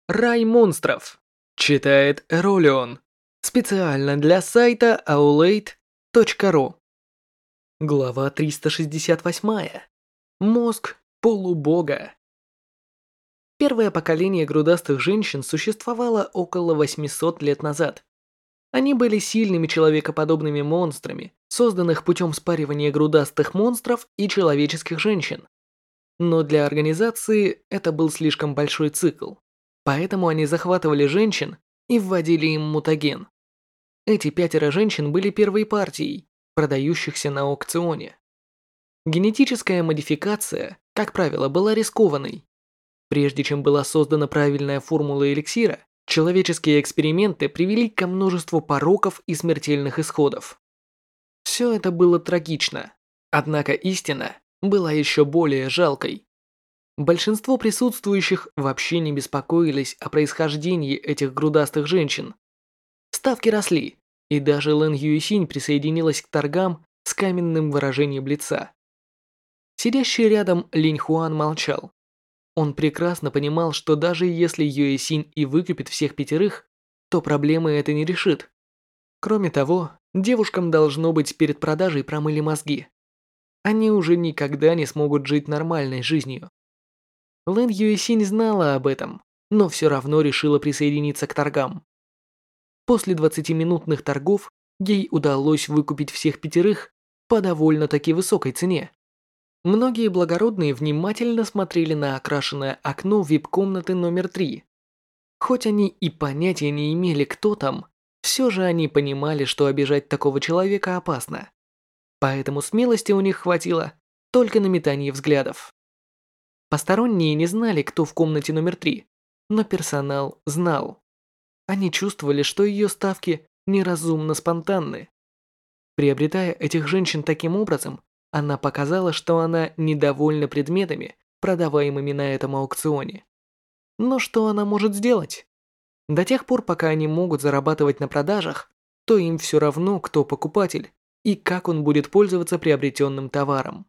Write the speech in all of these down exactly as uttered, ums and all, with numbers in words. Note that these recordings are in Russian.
Рай монстров. Читает Эролион. Специально для сайта аулейт точка ру. Глава триста шестьдесят восемь. Мозг полубога. Первое поколение грудастых женщин существовало около восьмисот лет назад. Они были сильными человекоподобными монстрами, созданных путем спаривания грудастых монстров и человеческих женщин. Но для организации это был слишком большой цикл. Поэтому они захватывали женщин и вводили им мутаген. Эти пятеро женщин были первой партией, продающихся на аукционе. Генетическая модификация, как правило, была рискованной. Прежде чем была создана правильная формула эликсира, человеческие эксперименты привели ко множеству пороков и смертельных исходов. Все это было трагично, однако истина была еще более жалкой. Большинство присутствующих вообще не беспокоились о происхождении этих грудастых женщин. Ставки росли, и даже Лэн Юэсинь присоединилась к торгам с каменным выражением лица. Сидящий рядом Линь Хуан молчал. Он прекрасно понимал, что даже если Юэсинь и выкупит всех пятерых, то проблемы это не решит. Кроме того, девушкам должно быть перед продажей промыли мозги. Они уже никогда не смогут жить нормальной жизнью. Лэн Юэсинь знала об этом, но все равно решила присоединиться к торгам. После двадцатиминутных торгов ей удалось выкупить всех пятерых по довольно-таки высокой цене. Многие благородные внимательно смотрели на окрашенное окно вип-комнаты номер три. Хоть они и понятия не имели, кто там, все же они понимали, что обижать такого человека опасно. Поэтому смелости у них хватило только на метание взглядов. Посторонние не знали, кто в комнате номер три, но персонал знал. Они чувствовали, что ее ставки неразумно спонтанны. Приобретая этих женщин таким образом, она показала, что она недовольна предметами, продаваемыми на этом аукционе. Но что она может сделать? До тех пор, пока они могут зарабатывать на продажах, то им все равно, кто покупатель и как он будет пользоваться приобретенным товаром.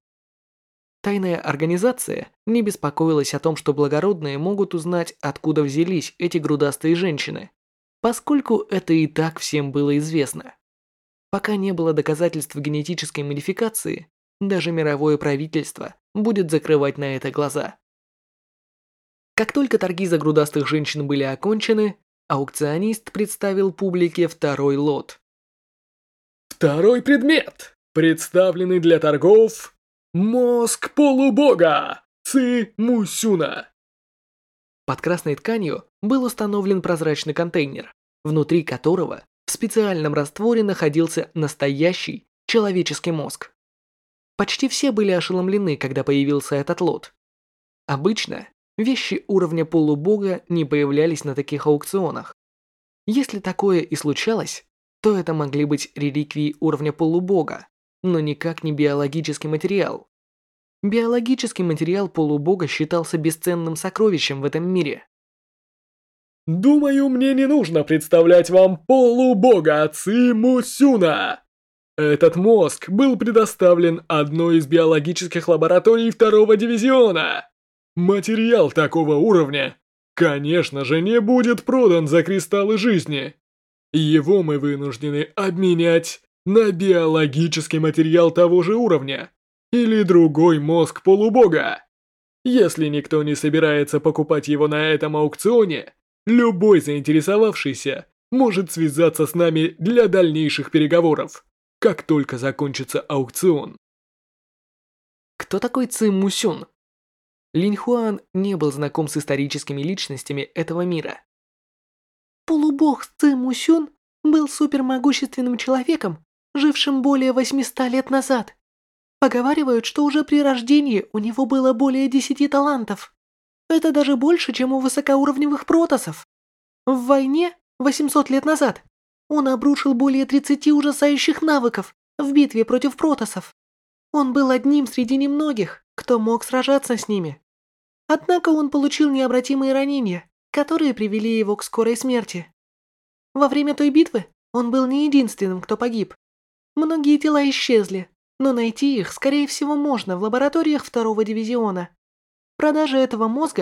Тайная организация не беспокоилась о том, что благородные могут узнать, откуда взялись эти грудастые женщины, поскольку это и так всем было известно. Пока не было доказательств генетической модификации, даже мировое правительство будет закрывать на это глаза. Как только торги за грудастых женщин были окончены, аукционист представил публике второй лот. Второй предмет, представленный для торгов, мозг полубога Ци Мусюна. Под красной тканью был установлен прозрачный контейнер, внутри которого в специальном растворе находился настоящий человеческий мозг. Почти все были ошеломлены, когда появился этот лот. Обычно вещи уровня полубога не появлялись на таких аукционах. Если такое и случалось, то это могли быть реликвии уровня полубога, но никак не биологический материал. Биологический материал полубога считался бесценным сокровищем в этом мире. Думаю, мне не нужно представлять вам полубога Ци Мусюна. Этот мозг был предоставлен одной из биологических лабораторий второго дивизиона. Материал такого уровня, конечно же, не будет продан за кристаллы жизни. Его мы вынуждены обменять на биологический материал того же уровня или другой мозг полубога. Если никто не собирается покупать его на этом аукционе, любой заинтересовавшийся может связаться с нами для дальнейших переговоров, как только закончится аукцион. Кто такой Ци Мусюн? Линь Хуан не был знаком с историческими личностями этого мира. Полубог Ци Мусюн был супермогущественным человеком, жившим более восьмисот лет назад. Поговаривают, что уже при рождении у него было более десяти талантов. Это даже больше, чем у высокоуровневых протоссов. В войне восемьсот лет назад он обрушил более тридцати ужасающих навыков в битве против протоссов. Он был одним среди немногих, кто мог сражаться с ними. Однако он получил необратимые ранения, которые привели его к скорой смерти. Во время той битвы он был не единственным, кто погиб. Многие тела исчезли, но найти их, скорее всего, можно в лабораториях второго дивизиона. Продажа этого мозга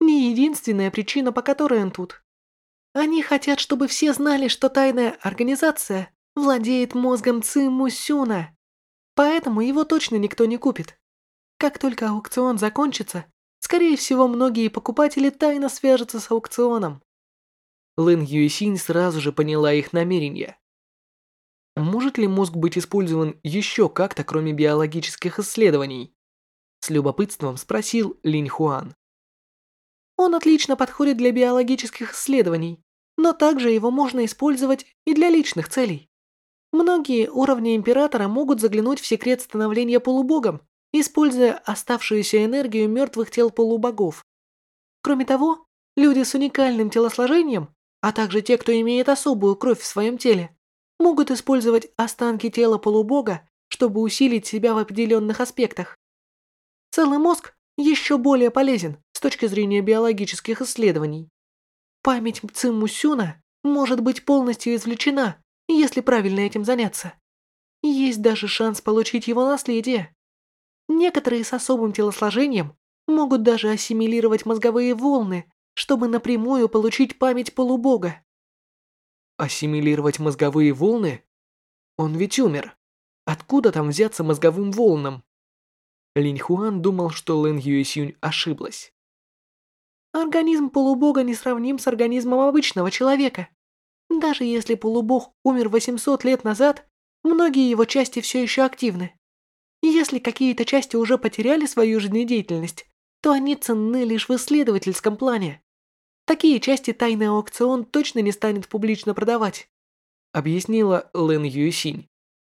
не единственная причина, по которой он тут. Они хотят, чтобы все знали, что тайная организация владеет мозгом Ци Мусюна. Поэтому его точно никто не купит. Как только аукцион закончится, скорее всего, многие покупатели тайно свяжутся с аукционом. Лэн Юэсинь сразу же поняла их намерения. Может ли мозг быть использован еще как-то, кроме биологических исследований? С любопытством спросил Линь Хуан. Он отлично подходит для биологических исследований, но также его можно использовать и для личных целей. Многие уровни Императора могут заглянуть в секрет становления полубогом, используя оставшуюся энергию мертвых тел полубогов. Кроме того, люди с уникальным телосложением, а также те, кто имеет особую кровь в своем теле, могут использовать останки тела полубога, чтобы усилить себя в определенных аспектах. Целый мозг еще более полезен с точки зрения биологических исследований. Память Ци Мусюна может быть полностью извлечена, если правильно этим заняться. Есть даже шанс получить его наследие. Некоторые с особым телосложением могут даже ассимилировать мозговые волны, чтобы напрямую получить память полубога. Ассимилировать мозговые волны? Он ведь умер. Откуда там взяться мозговым волнам? Линь Хуан думал, что Лэн Юэсинь ошиблась. Организм полубога не сравним с организмом обычного человека. Даже если полубог умер восемьсот лет назад, многие его части все еще активны. Если какие-то части уже потеряли свою жизнедеятельность, то они ценны лишь в исследовательском плане. Такие части тайный аукцион точно не станет публично продавать, объяснила Лэн Юэсинь.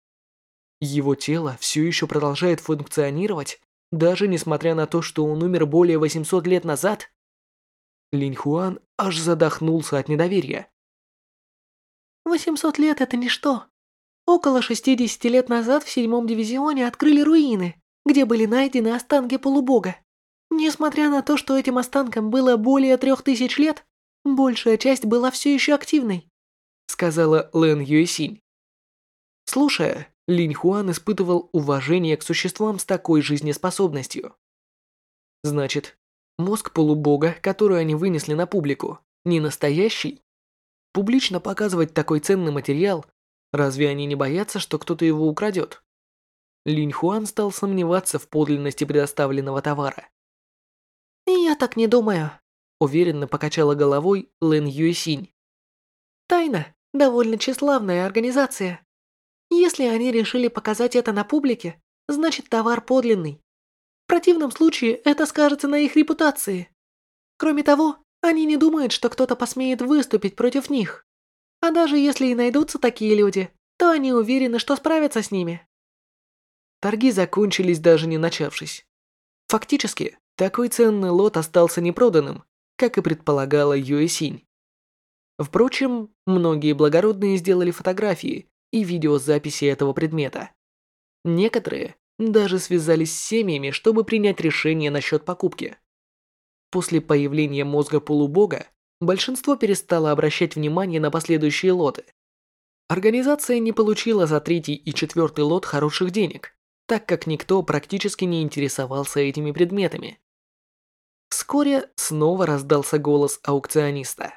Его тело все еще продолжает функционировать, даже несмотря на то, что он умер более восьмисот лет назад? Линь Хуан аж задохнулся от недоверия. восемьсот лет – это ничто. Около шестидесяти лет назад в седьмом дивизионе открыли руины, где были найдены останки полубога. Несмотря на то, что этим останкам было более трех тысяч лет, большая часть была все еще активной, сказала Лэн Юэсинь. Слушая, Линь Хуан испытывал уважение к существам с такой жизнеспособностью. Значит, мозг полубога, который они вынесли на публику, не настоящий? Публично показывать такой ценный материал, разве они не боятся, что кто-то его украдет? Линь Хуан стал сомневаться в подлинности предоставленного товара. «Я так не думаю», – уверенно покачала головой Лэн Юэсинь. «Тайна – довольно тщеславная организация. Если они решили показать это на публике, значит товар подлинный. В противном случае это скажется на их репутации. Кроме того, они не думают, что кто-то посмеет выступить против них. А даже если и найдутся такие люди, то они уверены, что справятся с ними». Торги закончились, даже не начавшись. Фактически, такой ценный лот остался непроданным, как и предполагала Юэсинь. Впрочем, многие благородные сделали фотографии и видеозаписи этого предмета. Некоторые даже связались с семьями, чтобы принять решение насчет покупки. После появления мозга полубога, большинство перестало обращать внимание на последующие лоты. Организация не получила за третий и четвертый лот хороших денег, так как никто практически не интересовался этими предметами. Вскоре снова раздался голос аукциониста.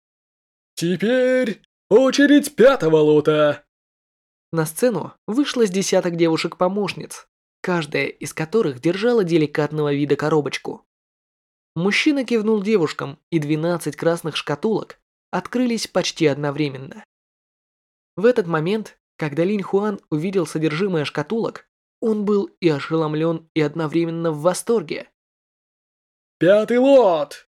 «Теперь очередь пятого лота!» На сцену вышло с десяток девушек-помощниц, каждая из которых держала деликатного вида коробочку. Мужчина кивнул девушкам, и двенадцать красных шкатулок открылись почти одновременно. В этот момент, когда Линь Хуан увидел содержимое шкатулок, он был и ошеломлен, и одновременно в восторге. «Пятый лот!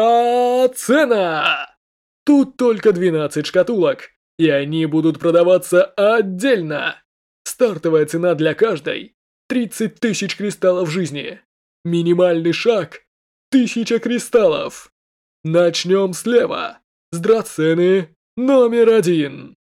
Драцена! Тут только двенадцать шкатулок, и они будут продаваться отдельно. Стартовая цена для каждой – тридцать тысяч кристаллов жизни. Минимальный шаг – тысяча кристаллов. Начнем слева, с драцены номер один».